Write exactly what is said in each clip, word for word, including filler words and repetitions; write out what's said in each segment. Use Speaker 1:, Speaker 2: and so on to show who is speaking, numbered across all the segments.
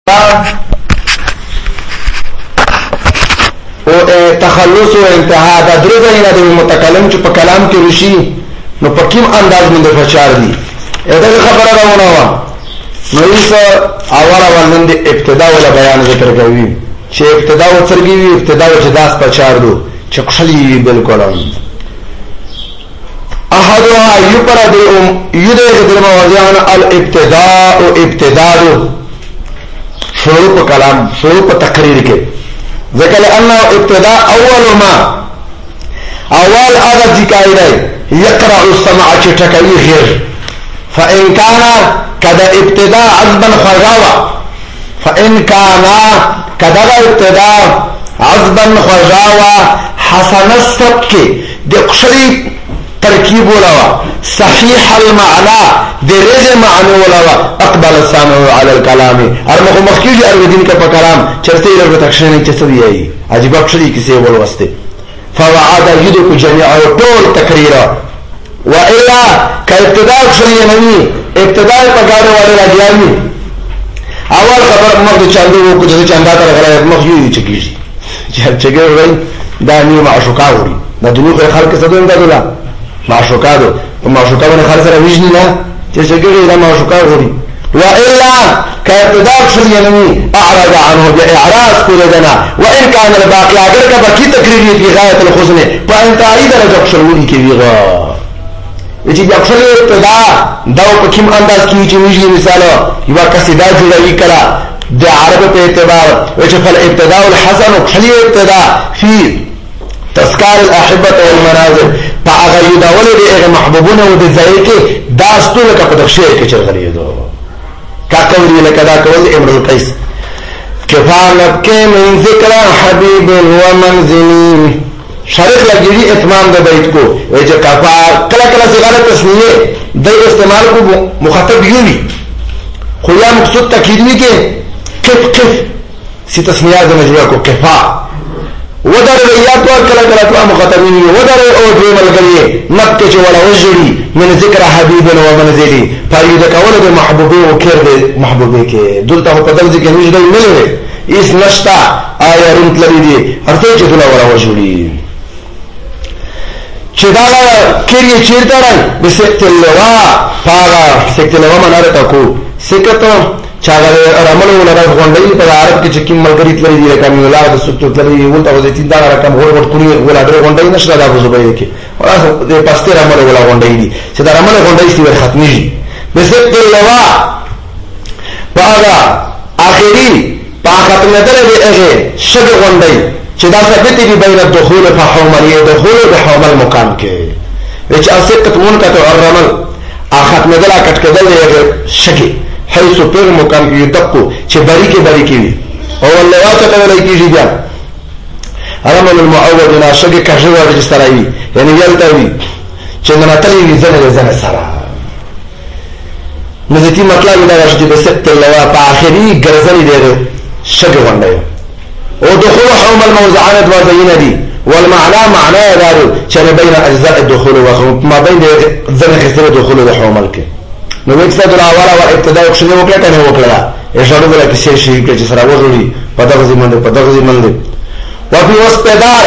Speaker 1: تخلص و انتها دا درې ځایونه د متکلم چې په کلام کې رشي نو په کوم انداز باندې فشار دي دا خبره راونه و نو ایس اوله ولنن د ابتدا ولا بیان ذکر کوي چې ابتدا و څرګي ابتدا و چې داس پچار دو چې خلی بالکل احدها یپرد یده د موضوعان الابتداء او ابتداء شروع په کلام شروع په تقریر کې ذکر انه ابتداء اول ما اول هذا ذکر يقرأ السمع چټکوي غیر فان كان كذا ابتداء عذبا خجاوه فان كان كذا ابتداء عذبا خجاوه حسن السبك دقشري تركيب ولا صحيح المعنى درجه معنى ولا اقبل السامع على الكلام ارمخ مخکیږي ارودین کا په کلام چرته یې تکشنی چسوي عجیب اکشری کیسه ولوسته فوعد يدك جميع طول تقريرا والا كابتداء شرعي نوي ابتداء پکاره والے راځي اول خبر مخ چاندو کو چې چاندا تر غلا مخ یو چکیږي چې چګر دا نی معشوقا وری دا دنیو خلک سدون دا معشوقادو معشوقا باندې خالص را ویژنی نه چې څنګه دا معشوقا غوري والا كابتداء شرعي نوي اعرض عنه باعراض كل دنا وان كان الباقي اگر کا باقی تقریر في غايه الحسن فانتهائی درجه شرعي کې ویغه چې د اکثر ابتدا دا په کوم انداز کې چې ویژنی مثال یو قصیده جوړوي کړه د عرب په اعتبار چې فل ابتداء الحسن خلی ابتداء في تذكار الاحبه والمنازل فاغه یداول دغه محبوبونه او د ځای کې داستو لکه په دښه کې چرغلي دو کا کوي لکه دا کول امر القیس کفالت کې من ذکر حبیب و منزلی شرط لګي اتمام د بیت کو چې کفا کله کله صيغه تسنیه د استعمال کو مخاطب یوي خو یا مقصود تکیدنی کې کف کف سی تسنیه د مجموعه کو کفا ودر ریات ور کله کله تو مخاطبین ودر او دې ملګری نبته چې ولا وجري من ذکر حبیب و منزلی فاید کول د محبوبه او کړ د محبوبه کې دلته په دغه کې نشته نه لري اس نشتا آیا رنت لري دي ارته چې دلا ولا وجري چې دا کړي چیرته راي بسکت لوا پاغا سکت لوا مناره تکو سکتو چاغه رمل ولا غونډې په عرب کې چې کوم ملګری تللی دی کوم ولاد سټو تللی ولته وځي تین دا رقم هو ورته کړی ولا ډېر غونډې نشته دا غوځو به کې وراسه د پسته رمل ولا غونډې دي چې دا رمل غونډې ستې ختمي شي بسکت لوا پاغا اخري پاغه ته نه دی هغه شګ غونډې چې دا ثابت دي بین الدخول فحومل دخول بحومل مکان کې چې اسقط منقطع الرمل اخت مدلا کټ کېدل شګي حيث پر مکان کې دقو چې بری کې بری کې او الله واته کولای کیږي بیا رمل المعود ناشګه کښه ورته ستړی یعنی یلته وي چې نه تلې ځنه ځنه سره مزتی مطلب دا چې د ست لوا په اخري ګرځلې دی شګه وندای او دخول حوم الموضعات وزين دي والمعنى معناه دارو چې بين اجزاء الدخول وما بين ذنه خسر دخول الحومل کې نو وکړه د اوله او ابتداء شنو وکړه کنه وکړه اشاره ولا کې شي شي چې سره وځي په دغه ځمن په دغه ځمن دي او په وسپدار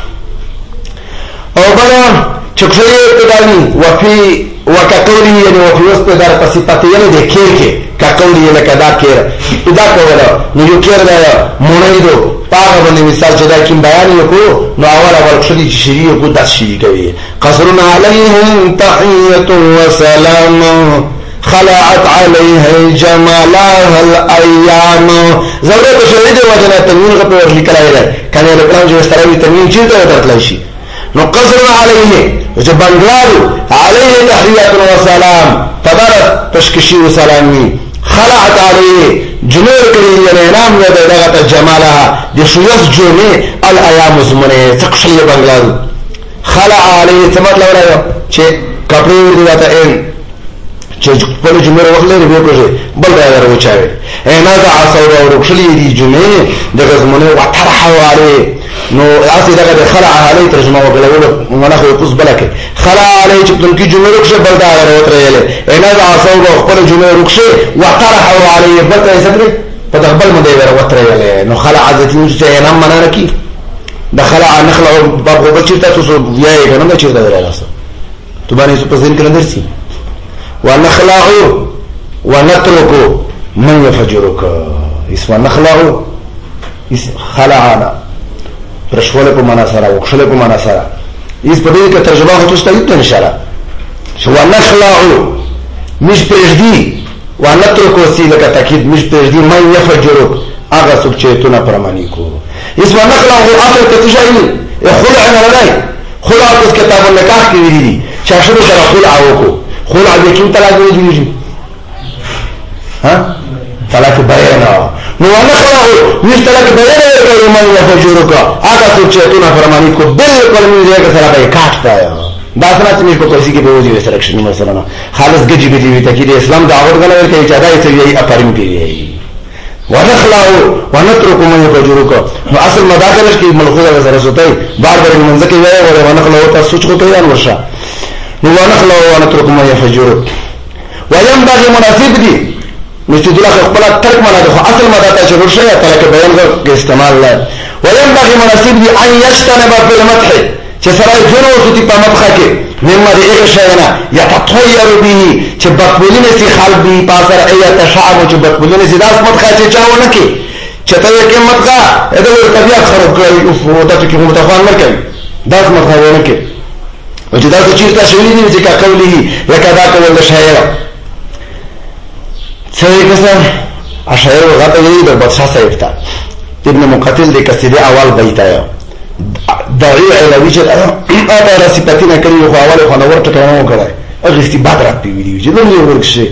Speaker 1: او بل چکشي ابتدائي وفي وكقولي يعني وفي وسپدار په صفته یې د کېر کې کقولي لکه دا کېر ادا کوله نو یو کېر دا مونږ پاغه باندې مثال چې دا کوم بیان وکړو نو اوله ورخصدي چې شریعه کو داس شي کوي قصرنا عليهم تحيه وسلام خلعت عليه جمالها الايام ضرورت شهید وجنه تنوین غو ور لیکلای دی کنه له پلان جو ستړی تنوین چیرته ورتلای شي نو قصرنا عليه چې بنگلارو عليه تحيه وسلام تبارك تشکشي وسلامي خلعت عليه جنور کړي یعنی نام یې دغه جمالها د شویس جومه الايام زمنه تقشلی بنگلارو خلع عليه څه مطلب راځي چې کپڑے ورته ان چې په جمهور وخت لري به کوي بل دا راوچاوي انا ذا عصور او رخصلي دي جمعه دغه زمونه وطرح عليه نو اسی دغه خلع عليه ترجمه وکړه منه خو پوس بلکه خلع عليه چې په کې جمهور رخصه بل دا راوتريله انا ذا عصور او خپل جمهور رخصه وطرح عليه بل څه په خپل مده ور وترې نو خلع ذاتی چې نه مننه کی دخل نخلع باب وبچتا تاسو یې کنه چې دا راځه تو باندې په ځین کې درسي ونخلع ونترك من يفجرك اسمه نخلع خلعنا رشوله په معنا سره وښله په معنا سره اس په دې کې ترجمه هوته ستایي ان شاء الله شو نخلع مش پرېږدي ونترك وسیله کا تاکید مش پرېږدي من يفجرك هغه څوک چې تونه پرمانی کو اسمه نخلع هو اصل کتجایي خلع نه لای خلع په کتاب النکاح کې ویلي دي چې شروع سره خلع وکړو خلع به کوم طلاق ویلي ها طلاق بیان نو نخلع مش طلاق بیان کوي من يفجرك هغه څوک چې تونه پرمانی کو بالکل موږ یې سره به کاټتا دا څنګه چې په کوڅه کې به وځي سلیکشن مثلا خالص ګجی ګجی وي ته کې اسلام دعوت غنوي ته اجازه یې سوي اپرم پیږي ونخلع ونترك من يفجرك نو اصل مداخله کې ملغوه سره سوتای بار بار منځ کې وای او ونخلع او تاسو چې کوته یان ورشه نو ونخلع ونترك من يفجرك وينبغي مناسب دي مستدلخ خپل ترک معنا ده اصل مداخله چې ورشه یا تلک بیان کې استعمال لا وينبغي مناسب دي ان يجتنب بالمدح چې سره جنو سوتي په مدخه کې مما دې هغه شاینا يتطير به چې بقبولینه سي خلق به پاسر اي تشعب چې بقبولینه سي داس مدخه چې چاونه کې چې ته کې مدخه اته ور طبيعت خراب کوي او ته کې متفاهم نه کوي داس مدخه ونه کې او چې داس چې تاسو ویلي چې کا قوله لکه دا کول شاعر څه کسان اشعار غته یې د بادشاہ صاحب ته ابن مقاتل د قصیده اول بیت آیا دعی علوی چې اته را صفاتینه کړی خو اول خو نور ټکرانو کړای هغه استباد راځي ویډیو چې نو ورکشه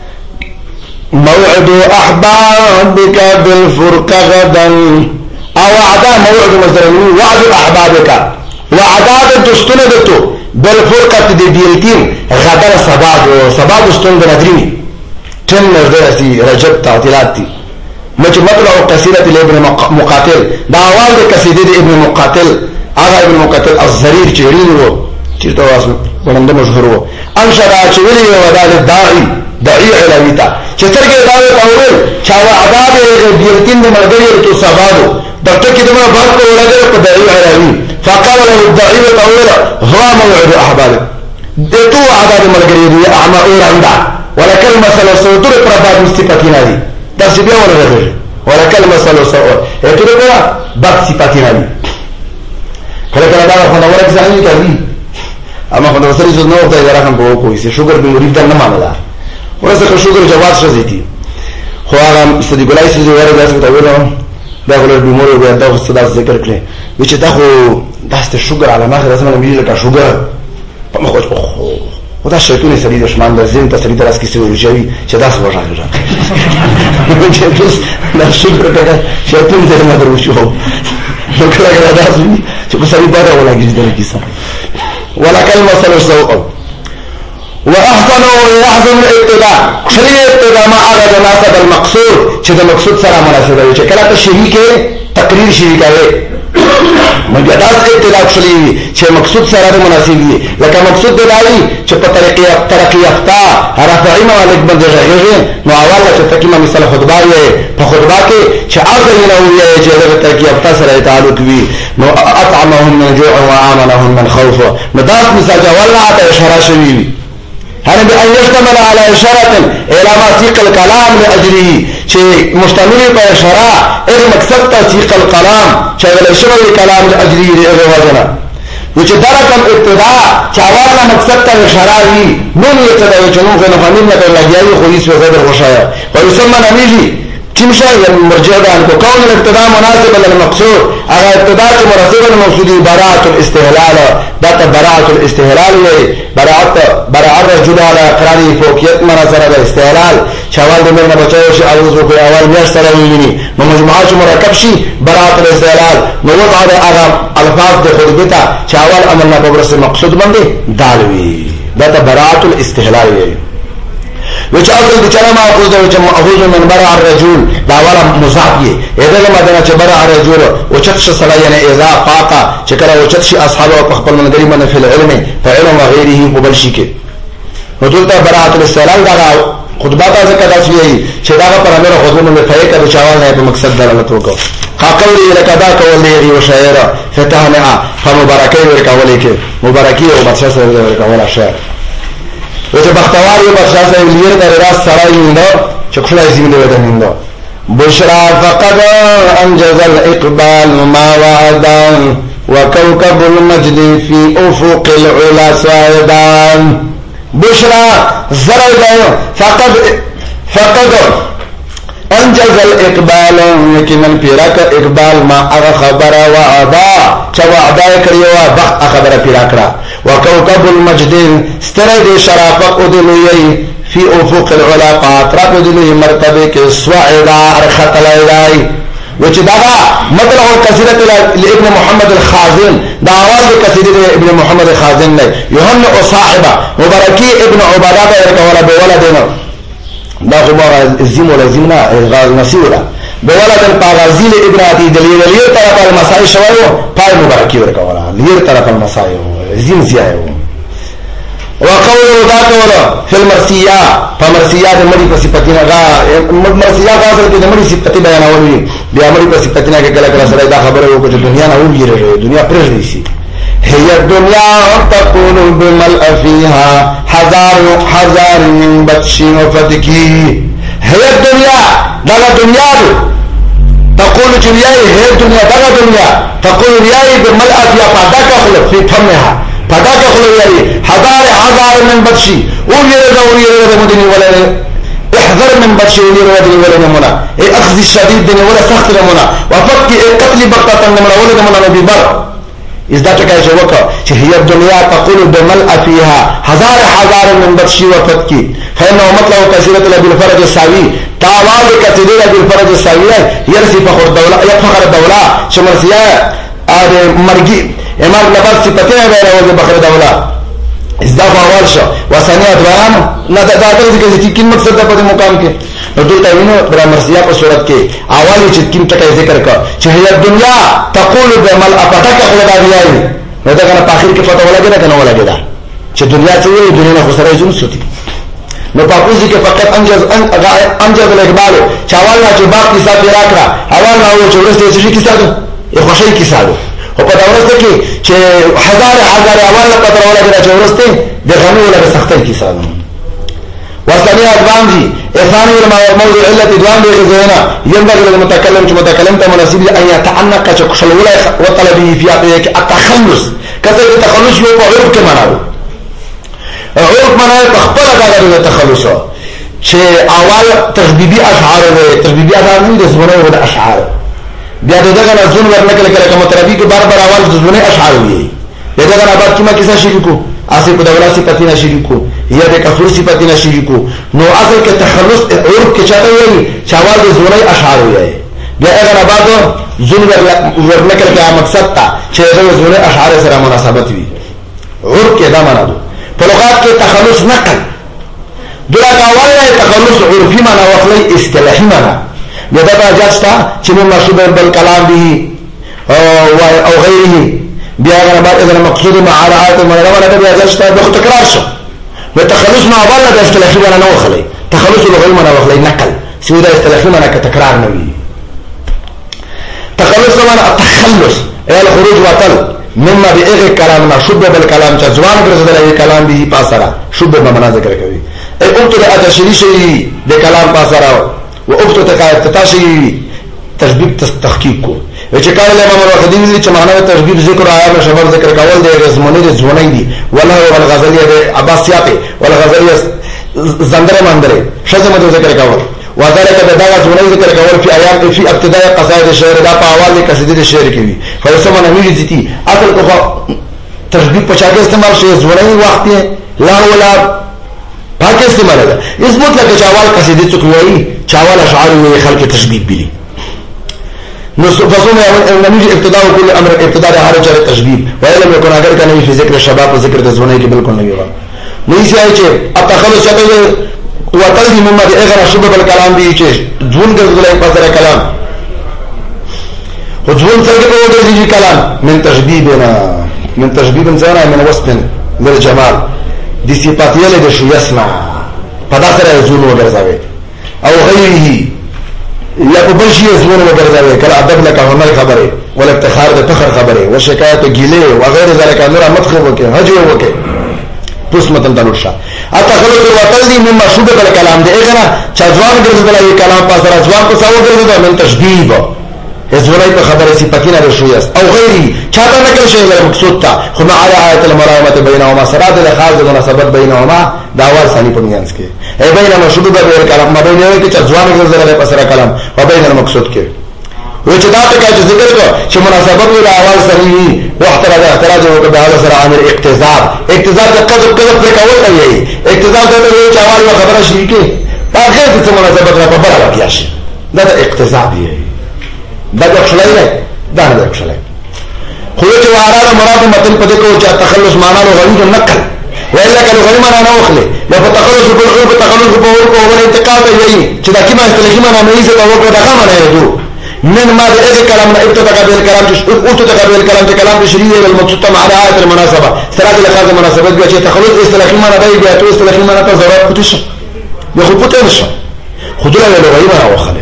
Speaker 1: موعد احبابك بالفرق غدا او وعدا موعد مصدر وعد احبابك وعدا دستونه دته بالفرقه د بیلتین غدا سبا سبا دستون د ندري تم نردسي رجب تعطيلات دي مچ مطلع قصيده ابن مقاتل دا اول د قصيده ابن مقاتل هغه ابن مقاتل الزرير چيرين وو چیرته واسو ولنده مشهور وو انشرا چويلي ودا د داعي داعي علويتا چې څنګه دا اول چا عذاب بیرتین د مرګي تو سبادو دته کې دمه بحث کوله په داعي علوي فقال له الداعي الاول هو موعد احباب دتو عذاب مرګي دي اعمى اورندا ولكن مثلا صوتور پرباد مستفاتنا دي تاسو بیا ورغله ولا کلمه سلو سو اته دا بد صفاتنا دي کله کله دا خو نو ورک ځای کوي اما خو نو سره نو ته دا رقم په کوی څه شوګر به مرید نه مانلا ورسره شوګر جواز شزيتي خو هغه صدیق الله سيزي ورته تاسو ته ویلو دا غوړ به مور به دا څه دا ذکر کړي چې دا خو داسته شوګر علامه راځم نه ویل کا شوګر په مخ خو ودا شیطان سړي دشمن د زین ته سړي تراس کې څه ویږي چې دا څه وژاږي چې تاسو دا شکر کړه شیطان دې نه درو شو نو کله کله دا چې په سړي باندې ولاږي دې کیسه ولا كلمه سلسوء واحسن يحسن الابتداء شريعه ابتداء ما اراد مناسب المقصود چې د مقصود سره مناسب وي چې کله ته شریک تقریر شریک وي مګر دا ابتداء شریعه چې مقصود سره مناسب وي لکه مقصود د دایي چې په طریقې ترقی یافته رفعی مالک باندې راغلی نو اواله چې تکیمه مثال خطبه وي په خطبه کې چې اصل نه وي چې د ترقی یافته سره تعلق وي نو اطعمهم من جوع وامنهم من خوف نو دا مثال والله ته اشاره شوی هل بأن يشتمل على إشارة إلى ما سيق الكلام لأجله شيء مشتمل بإشارة إذ مكسبت سيق الكلام شغل شغل الكلام لأجله لإذ وجنا وچه درکم ابتداء چاوالا مقصد تا اشارهی نون یتدا وچنون خیلی فهمین نکر لگیایی خودیس و زدر خوشایا ویسمى نمیجی چمشا مرجع دان کو کون الابتداء مناسب للمقصود اگر ابتداء چه مناسب للمقصودی براعة الاستهلال داتا براعة الاستهلال وی براعة براعة الرجل على اقراری فوقیت مناظر الاستهلال شوال دمیر نبچاوشی عوضو کوئی اول میاشت رویینی نو مجموعه چه مرکب شی براعة الاستهلال نو وضع دا اغام الفاظ دا خود بیتا چاوال عملنا ببرس مقصود بنده دالوی داتا براعة الاستهلال وی وچ اصل د چا ما اخذ د چا اخذ من برع الرجل دا ولا مضاف یې اذا لما دنا چې برع الرجل او چت ش صلا یعنی اذا فاقا چې کله او چت شي اصحاب او خپل منګری من فی العلم فعلم وغيره مبل شي کې نو دلته برعت الاستهلال دا خطبات ذکر داس وی چې دا پر امر خودونو له فایده د چاوال نه په مقصد دلالت وکړو قولی لکدا کولی و شاعر فتحنا فمبارکی ورکولی کې مبارکی او بادشاہ سره ورکولا شعر و چې بختوار یو بادشاہ سره لیر در راس سره یوندو چې خلای زمینه ودنیندو بشرا فقد انجز الاقبال ما وعدان وكوكب المجد في افق العلا صاعدان بشرا زرع فقد فقد انجز الاقبال یقینا پیراک اقبال ما اغا خبر وعدا چا وعدا کریوا بخت خبر پیراکرا وكوكب المجد ستره شرافت ادلوی فی افق العلا قاطرات ادلوی مرتبه کے سوعدا ارخط الالای وچی دادا مطلع القصیدت لابن محمد الخازن دا آواز قصیدت ابن محمد الخازن نے یوحنا صاحبہ مبارکی ابن عبادہ ارکولا بولدنا دا خو زیم ولا زیمنا غاز نسیولا بولد الپاغازیل ابن عدی دلیل لیر طرف المسائی شوائیو پای مبارکی ورکولا لیر طرف المسائیو زیم زیائیو وقولو دا کولا فی المرسیہ فمرسیہ دا مری پسی پتینا غا مرسیہ غازر کی دا مری سپتی بیاناولی بیا مری پسی پتینا کے کلا کلا سرائی دا خبر ہو کچھ دنیا نا ہو گیر رہے دنیا پرش دیسی هي الدنيا تقول بملء فيها حذار حذار من بطش وفتكي هي الدنيا دغه دنیا تقول جنياي هي الدنيا دغه دنيا تقول رياي بملء فيها فداك خلق في فمها فداك خلق رياي حذار حذار من بطش ويرد ويرد مدني ولا احذر من بطش ويرد ولا منا اخذ الشديد دني ولا سخت منا وفك قتل بقطه من ولا منا ببر از دا ټکای چې وکړه چې هي الدنيا تقول بملء فيها هزار هزار من بطش وفتكي فإنه مطلع كثيرة بالفرج الساوي تعوال كثيرة بالفرج الساوي يرسي فخر الدولة يفخر الدولة شمرسية مرقي امار لباس صفتين غير وزي بخر الدولة از دا فاوال شو وثانية دوام نا دا دا دا دا کن مقصد دا پا مقام کے دلتا وینو برا مرسیہ پا صورت کے آوالی چید کم تکای ذکر کا چهی الدنیا تقول بمل اپتا کا خلقا دیائی نو دا کنا پاخر کے فتح ولا گی دا کنا ولا گی دا چه دنیا چوئی دنیا نا خسرائی زن سوتی نو پاکوزی کے فقط انجز انجز الاقبالو چاوالنا چه باق کسا پیراک را اوالنا ہوا چه ورستے چشی کسا دو ای خوشی کسا دو او پتا ورستے کی چه ہزار ہزار اوالنا پتر ولا گی دا چه ورستے دے غنو ولا بسختی کسا دو وثانية أدوان دي إثاني موضوع علة أدوان دي غزينا ينبغي للمتكلم كمتكلم مناسب أن يتعنق كشل ولا وطلبه في عقلك التخلص كذا التخلص يوم عرب كماناو عرب مناو تخبر هذا التخلص شيء أول تخبيبي أشعار تخبيبي أشعار من دزمونه ولا أشعار بيادو ده كنا زون ورنك لك لك متربي كبار بار أول دزمونه أشعار ويه بيادو كنا بعد كم كيسا شريكو اصل په دوله صفتی نشریکو یا د کفر صفتی نشریکو نو اصل کې تخلص عرب کې چاته وي چاوال د زوري اشعار وي بیا هغه بعد زون ورنکل کې مقصد تا چې د زوري اشعار سره مناسبت وي عرب کې دا معنا ده په لغت کې تخلص نقل دغه اول نه تخلص عرفي معنا واخلي اصطلاحي معنا بیا دا راځتا چې مشهور بالکلام به او غیره بیا هغه بعد اذا مقصود مع رعایت المنوره ده بیا ځشته د تکرار شو و تخلص ما اول د اصطلاحي معنا نه وخلي تخلص لغوي معنا وخلي نقل سودا اصطلاحي معنا كتكرار نه وي تخلص معنا التخلص اي الخروج وطل مما بإغ كلامنا شب بالكلام جوان ګرځدل ای کلام به پاسرا شب به معنا ذکر کوي اي قلت د اتشری شي د کلام پاسرا و افتو تتاشي تشبيب تحقيق کو چې کله امام الوحدي ویلي چې معنا تشبيب ذکر آیا به شمار ذکر کول دی غزمنی د ځونی دی ولا والغزاليه د عباسياتي والغزاليه زندره مندره شذ مد ذکر کول وذلك بدغه ځونی ذکر کول په ایام په ابتداء قصائد الشعر دا په اول کې قصیدې شعر کې وي فلسفه نه ویلي دي اصل کو تشبيب په چاګه استعمال شي ځونی وخت لا ولا پاک استعمال ده اس مطلق چاوال قصیدې څوک وایي چاوال اشعار وي خلق تشبيب بلی فصوم نميج ابتداء كل امر ابتداء هر چر تشبيب ولم يكن اگر كان في ذكر الشباب وذكر الزونه کې بالکل نه ویوا نو یې چې التخلص چته وتل دي مما دي اغه شبه بالكلام دي چې ځون ګرځولای په سره کلام خو ځون څنګه په دې کلام من تشبيبنا من تشبيب انسان من وصف للجمال دي صفات يله د شو يسمع پدا سره زون وګرځاوي او غیره یا په بل شي زون وګرځاوي کله ادب لکه هنر خبره ولا افتخار د فخر خبره او شکایت ګیله او غیر ذلك نور مدخل وکي هجو وکي پوس متن تلوشا اتخلص الوطن دي مما شوبه الكلام دي اغنا چځوان ګرځول ای کلام پاس راځوان په ساو ګرځول من تشبیه ازولای په خبره سي پکینه رشویاس او غیري چاته نکل شي مقصود تا خو مع آیات المرامه بینهما سراد الخاص مناسبت بینهما داوال ثاني په میانس کې ای بینما شوبه الكلام ما بینه کې چځوان ګرځول ای پاس را کلام او بین المقصود کې و چې دا ته چې ذکر کو چې مناسبت له اول سره وي وخت راځي احتراج وکړه دا سره عامل اقتضاء اقتضاء د قذف قذف پر کول کوي اقتضاء د چې اول خبره شي کې دا غیر څه مناسبت را په بل راځي شي دا د اقتضاء دی دا د خلای نه دا نه د خلای خو چې واره مراد متن پدې کو چې تخلص معنا له غوړي نقل وإلا كانوا غني معنا نه وخله لا فتخلص بالعرف تخلص بالعرف او الانتقال دی چې دا کیمه استلهي معنا نه یې ته وکړه دا معنا یې من ما ذي كلام ابتدأ قبل الكلام ابتدأ قبل الكلام كلام تشريعي والمقصود مع آيات المناسبة سراد الأخذ المناسبات بيجي تخلص استلاحي ما نبي بياتو استلاحي ما نتظرات كتش يخو بتنش خدولا للغي ما وخله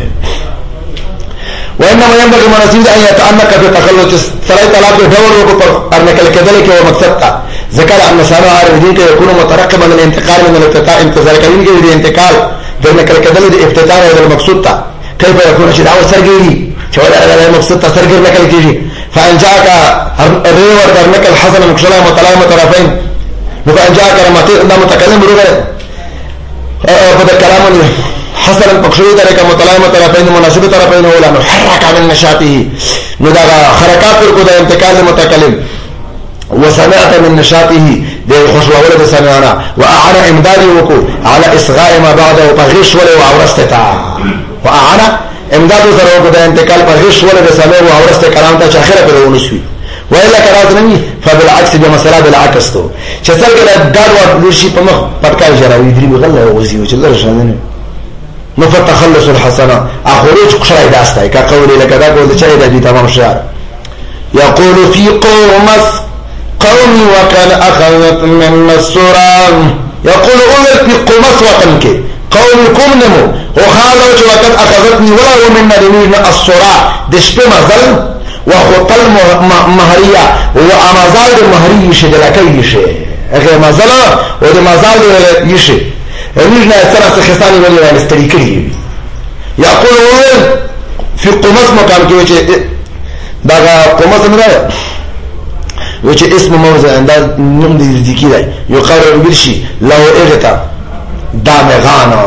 Speaker 1: وإنما ينبغي مناسبة أن يتعنك في تخلص سراد الأخذ دور وقفر أنك لكذلك ومقصدك ذكر أن سامع عارضين يكون مترقبا للانتقال من الافتتاح انتظار كريم جيد انتقال بأنك لكذلك افتتاح هذا المقصود كيف يكون شيء دعوة سرقيري شوال على المقصود تسرقر لك الكيجي فإن جاءك الريور درنك الحسن مكشلا مطلعي طرفين فإن جاءك لما متكلم بروغة فده كلام حسن مكشلا درك مطلعي طرفين مناسب طرفين أولا محرك من نشاطه نداغ حركات القدى انتقال المتكلم وسمعت من نشاطه دي خشوة ولد سمعنا وأعنا إمدادي وكو على إصغاء ما بعده وبغيش ولي وعورستتا وأعنا امدادو سره وکړه د انتقال په هیڅ ولې د سمیر او اورسته کلام ته اخره په ونسوي وإلا کراز نه فبالعكس بمساله بالعكس تو چې څنګه د ګډ ور شي په مخ پټکای جراوي دري وغله وزي چې لږ شانه نو فتخلص الحسنه اخرج قشای داستای کا قولي لك دا قول چې دا دي تمام شعر يقول في قومس قومي وكان اخذت من السران يقول اول في قومس وطنك قومكم نمو وخالو چې وقت اخذتني ولا ومن دين الصراع د شپه مزل وخطل مهريه وامازال المهريه شدلکې شي هغه مزل او د مزال یشي رجنا سره خساني ولې واستري کړی يقول في قمص مقام کې چې دا قمص نه و چې اسم موضع انداز نوم دې ذکر دی يقرر برشي لو اغتا دامغانا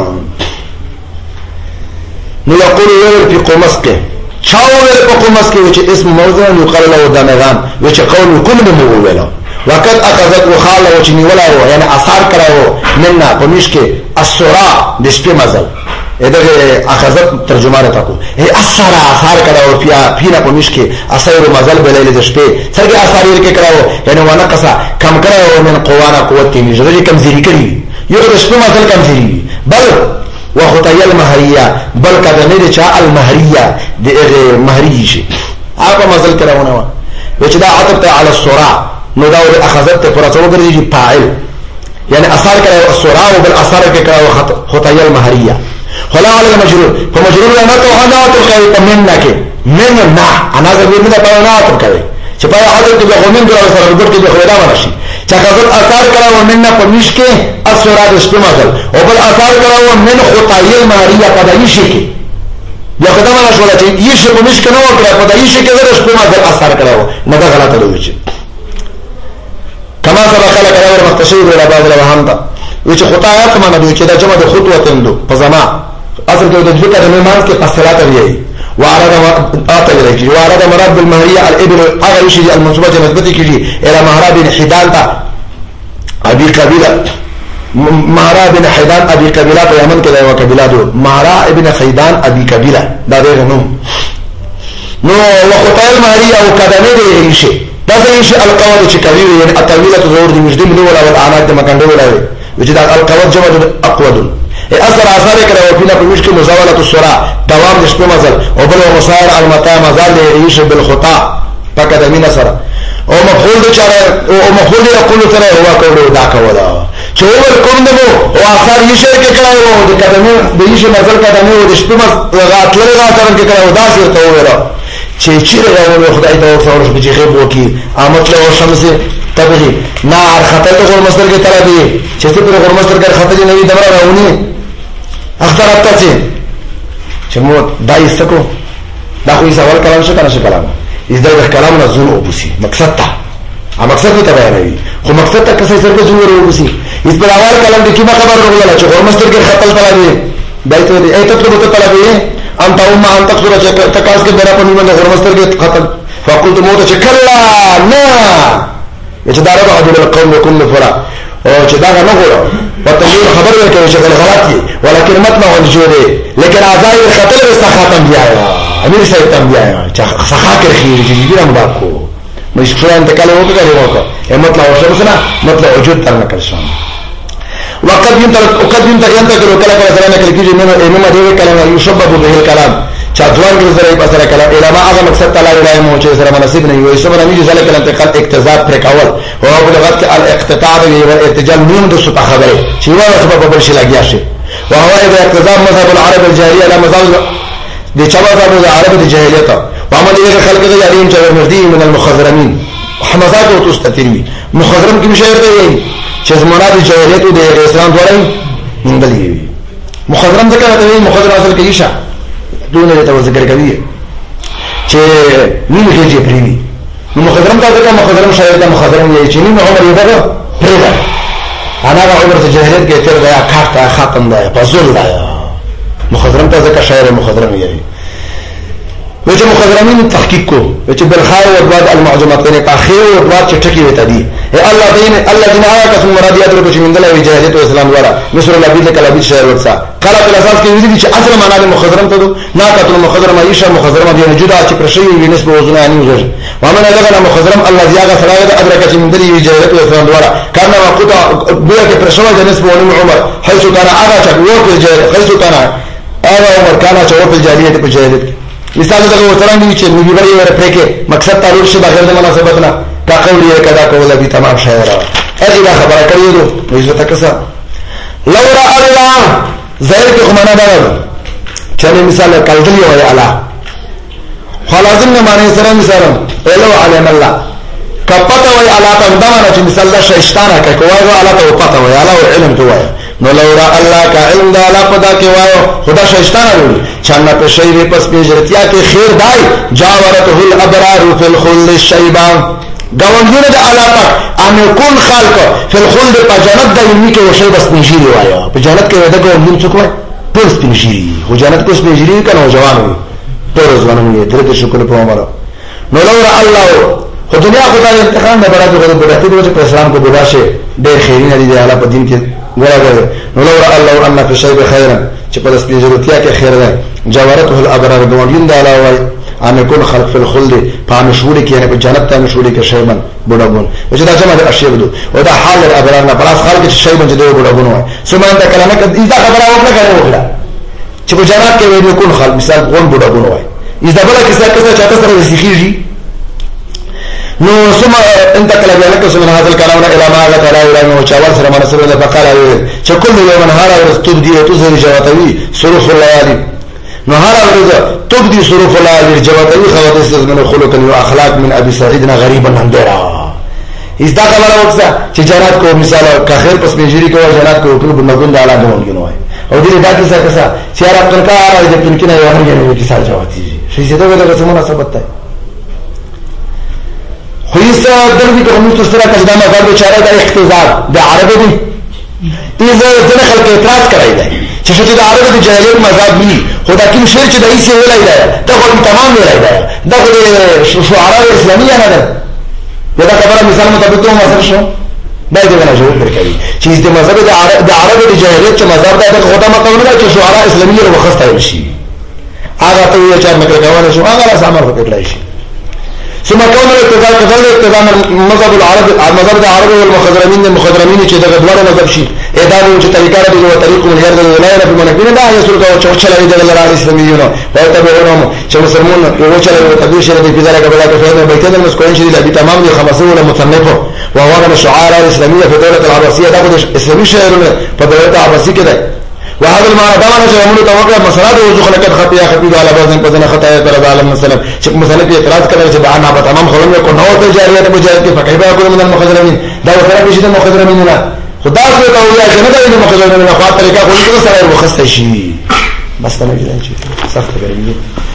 Speaker 1: نو يقول يقول في قمصك شاول في قمصك وچ اسم موضوع يقال له دامغان وچ قول كل من ولا وقد اخذت وخال وچ ولا يعني اثار کراو منا پمشك السرا دشپه مزل ادغه اخذت ترجمه راته هي اثر اثار کراو پیا پینا پمشك اثر مزل بلیل دشپه څنګه اثار یې کراو يعني وانا قصا کم کراو من قوانا قوت کې نجري کم ذری کړی یو دشپه مزل کم ذری بل وخطايا المهريه بل کده نه چا المهريه دغه مهريه شي هغه مزل کراونه و چې دا عطف على الصراع نو دا اخذت پر څو درجه فاعل يعني اثار کراو الصراع وبالاثار کراو خطايا المهريه خلا على المجرور فمجرور نه ته هدا ته کوي مننا کې مننا انا زه دې نه پاونه ته کوي چې په حاضر کې به مومن درو سره ورته به خدا ورشي چې اخذت اثار کراو مننا په مشکه الصراع استمازل او بل اثار کراو من خطايا المهريه قدایي شي کې یا خدای ما شو چې یې په مشکه نو کړه قدایي شي کې درس په مازل اثار کراو نه دا غلطه دی كما سبق لك الامر مختصر الى بعض الاوهام ده وچ خطايات معنا دوی چې دا جمع د خطوه تندو په زما اصل کې د ذکر د نماز کې فصلات وی وعرض اته لري وعرض مراد بالمهريه الابن هغه شی المنصوبه نسبت کیږي الى مهراب حدان تا ابي قبيله مهرا بن حيدان ابي قبيله په یمن کې دا یو قبيله دو مهرا ابن حيدان ابي قبيله دا دغه نوم نو وخطايا المهريه او قدمه دی شي دا شي القواعد چې کوي يعني الطويله زور دي مجد من ولا والعناق د مکان ولا وجد القواعد جمع اقواد اثر اثر کړه او په مشکل مزاوله الصراع دوام د شپه مزل او بل مسار المتا مزال يعيش بالخطا فقد من سره او مفعول د چاره او مفعول یقول سره هو کوي دا کولا چې اور کوم دمو او اثر یې شي کې کړو د قدمه د یې نظر قدمه او د شپه غاتل غاتل کې کړو دا څه ته وره چې چیرې راوړو خدای ته ورسره چې غیب وکي امت له شمس تبغي نار خطر ته ورمستر کې تر دي چې څه پر ورمستر کې خطر نه وي دمر راونی اخترت ته چې مو دای سکو دا خو یې سوال کلام شو کنه شو کلام از دا کلام نه زور وبسي مقصد ته ا مقصد ته بیانوي خو مقصد ته کسي سره زور وبسي اس پر اول کلام د کیما خبر وروله چې ورمستر کې خطر تر دي دایته دې ایت ته ته طلبي انت امه ان تقصر تکاس کې درا په نیمه ورمستر کې خطر فقلت موت چې کلا نه چې دا رب عبد القوم كل فرا او چې دا نه غوړو په تنویر خبر ورکړي چې غلط دي ولکن متن والجوده لیکن اعضاء خطر است ختم بیا امیر صاحب تم بیا چې خاطر خیر چې دې موږ کو مشکل انت کله وکړو وکړو مطلب وشمسنا مطلب وجود تر نه کړشم وقد ينتقل وقد ينتقل كلا كلا كلام كل كيجي من انما دې کلام يشبب به الكلام چاځوان کې سره په سره کلام علما هغه مقصد تعالی الهي مو چې سره مناسب نه وي سبب نه یې ځل کله انتقال اقتضاء پر کول او بلغت الاقتطاع والارتجال من د څه خبره چې وایي سبب بل شي لاګیا شي او هو اذا اقتضاء مذهب العرب الجاهليه على مذهب دي چبا د عرب الجاهليه وعمل یې خلق د علیم چې مردي من المخضرمين حمزات او تستتری مخضرم کې مشاعر دی چې زمانه د جاهلیت او د اسلام دوړې مندلې مخضرم څه کوي مخضرم اصل کې ایشا دونه ته ذکر کوي چې مين کې چې پریوي نو مخضرم دا څنګه مخضرم شاعر دا مخضرم یې چې نو عمر یې دا پریدا انا دا عمر د جاهلیت کې تر دا کاټه ختم ده په زول دا مخضرم ته ځکه شاعر مخضرم یې وجه مخضرمين تحقیق کو وجه بالخير وبعد المعجمات نے تاخير وبعد چټکی وتا دي الله دین الله دین آیا قسم مرادیات ورکو چې من دله وجاهدت او اسلام دوارا مصر العبید کلابی شعر ورسا قال په اساس کې ویلي چې اصل معنا د مخضرم ته نه کتل مخضرم عائشہ مخضرم دی جدا چې پرشي وي نسبه وزن ان وزن ومن هذا مخضرم الله زیاغه سره ادرک چې من دله وجاهدت او اسلام دوارا کانه وقتا بیا کې پرشي د نسبه ون عمر حيث كان هغه چې وقت جاهل حيث كان هغه عمر كان چې وقت جاهلیت په جاهلیت مثال دغه وترانګي چې نبی بری ور پرېکه مقصد تعلق شي بغیر د مناسبت نه کا قول یې کدا کوله به تمام شاعر اجل خبره کړی نو عزت کسا لو را الله ظاهر کې معنا دا چې مثال کلدل یو علا خلاص نه معنی سره مثال لو علم الله کپته وای علا ته دا معنی چې مثال دا شیطان کا کوای علا ته پته وای علا علم ته وای نو لو را الله کا علم دا لا پدا کې وای خدا شیطان وای چانا په شیر پس پیجرتیا کې خیر دای جاورته الابرار فی الخلد الشیبان گاونډونه د علاقه ان کون خلق فی الخلد په جنت د یمی کې وشي بس نشری وایا په جنت کې ودا ګوندون څوک وای پرس نشری خو جنت کې نشری کنه جوان وي پر ځوان وي درته شکر په عمر نو لو را الله خو دنیا خدای امتحان نه برابر غوډه بډاتې د وجه په اسلام کو بډاشه ډېر خیرین لري د اعلی په دین کې ورغله نو لو را الله ان فی شیء خیرا چې په داس پیجرتیا کې خیر ده جاورته الابرار گوندین د علاوه ان يكون خلق في الخلد فمشهور کې نه په جنت ته مشهور کې شیمن بډاګون چې دا جمع د اشیاء دو او دا حال الابرار نه پلاس خلق چې شیمن چې دوی بډاګون وای سمون دا کلمه اذا خبره وکړه کنه وکړه چې په جنت کې وي يكون خلق مثال غون بډاګون وای اذا بل کې څه څه چاته سره وسیږي نو ثم انتقل بينك من هذا الكلام الى ما قال تعالى الى وشاور سره منصر فقال چې كل يوم نهار تبدي تظهر جواتوي صروف الليالي نهار ورځ تبدي صروف الليالي جواتوي خواتيس من خلق واخلاق من ابي سعيد غريبا اندرا اس دا خبره وکړه چې جنات کو مثال کا خیر پس میجری کو جنات کو ټول بنګون دالا دونګو نو او دې دا کیسه کیسه چې را پرکار دې پنکنه یو هغه کیسه جواتي شي چې دا ولا څه مناسبت ده خو یسا درګي کوم څه سره کله ما غواړم چې دا اقتضاء د عربي دي اذا ځنه خلک اعتراض کوي دا چې چې د عربي د جاهلیت مذهب دي خدا کوم شی چې دای سي ویلای دا ته کوم تمام ویلای دا دا د شعراء اسلامي نه ده دا خبره مثال مطابق ته مثلا شو دا دې نه جوړ کړی چې د مذهب د عرب د عربي د جاهلیت چې مذهب دا خدا مطلب نه چې شعراء اسلامي له وخت شي هغه ته یو چا مکر کوي شو هغه سامر وکړای شي ثم كون الاقتضاء كذل اقتضاء مذهب العرب مذهب العرب والمخضرمين المخضرمين چې دغه دوه مذهب شي اداره چې طریقه دې او طریقو من يرد الولايه بمنكين دا يسر او چلوي د العرب اسلاميونو او تبعونهم چې مسلمون یو چلوي او تبع شر دې په ځای کې بلا کې فائدہ بیت المسکوین شری دې تمام دي خمسه ولا مصنفو وهو من الشعائر الاسلاميه في الدوله العباسيه تاخذ اسلامي شعرونه في الدوله العباسيه كده وهذا المعنى طبعا شامل توقع مسألة وجوه لك خطيئة خطيئة على بعض بدنا خطايا ترى على مثلا شوف مثلا في اعتراض كذا شبعنا بتمام خلنا يكون هو تجارية مجاهد كيف كيف يكون من المخزرمين ده وترى بيجي المخزرمين لا خدا سو تو يا جنة ده المخزرمين لا خاطر طريقة كل كده سر وخست شيء بس تمام جدا شيء سخت غير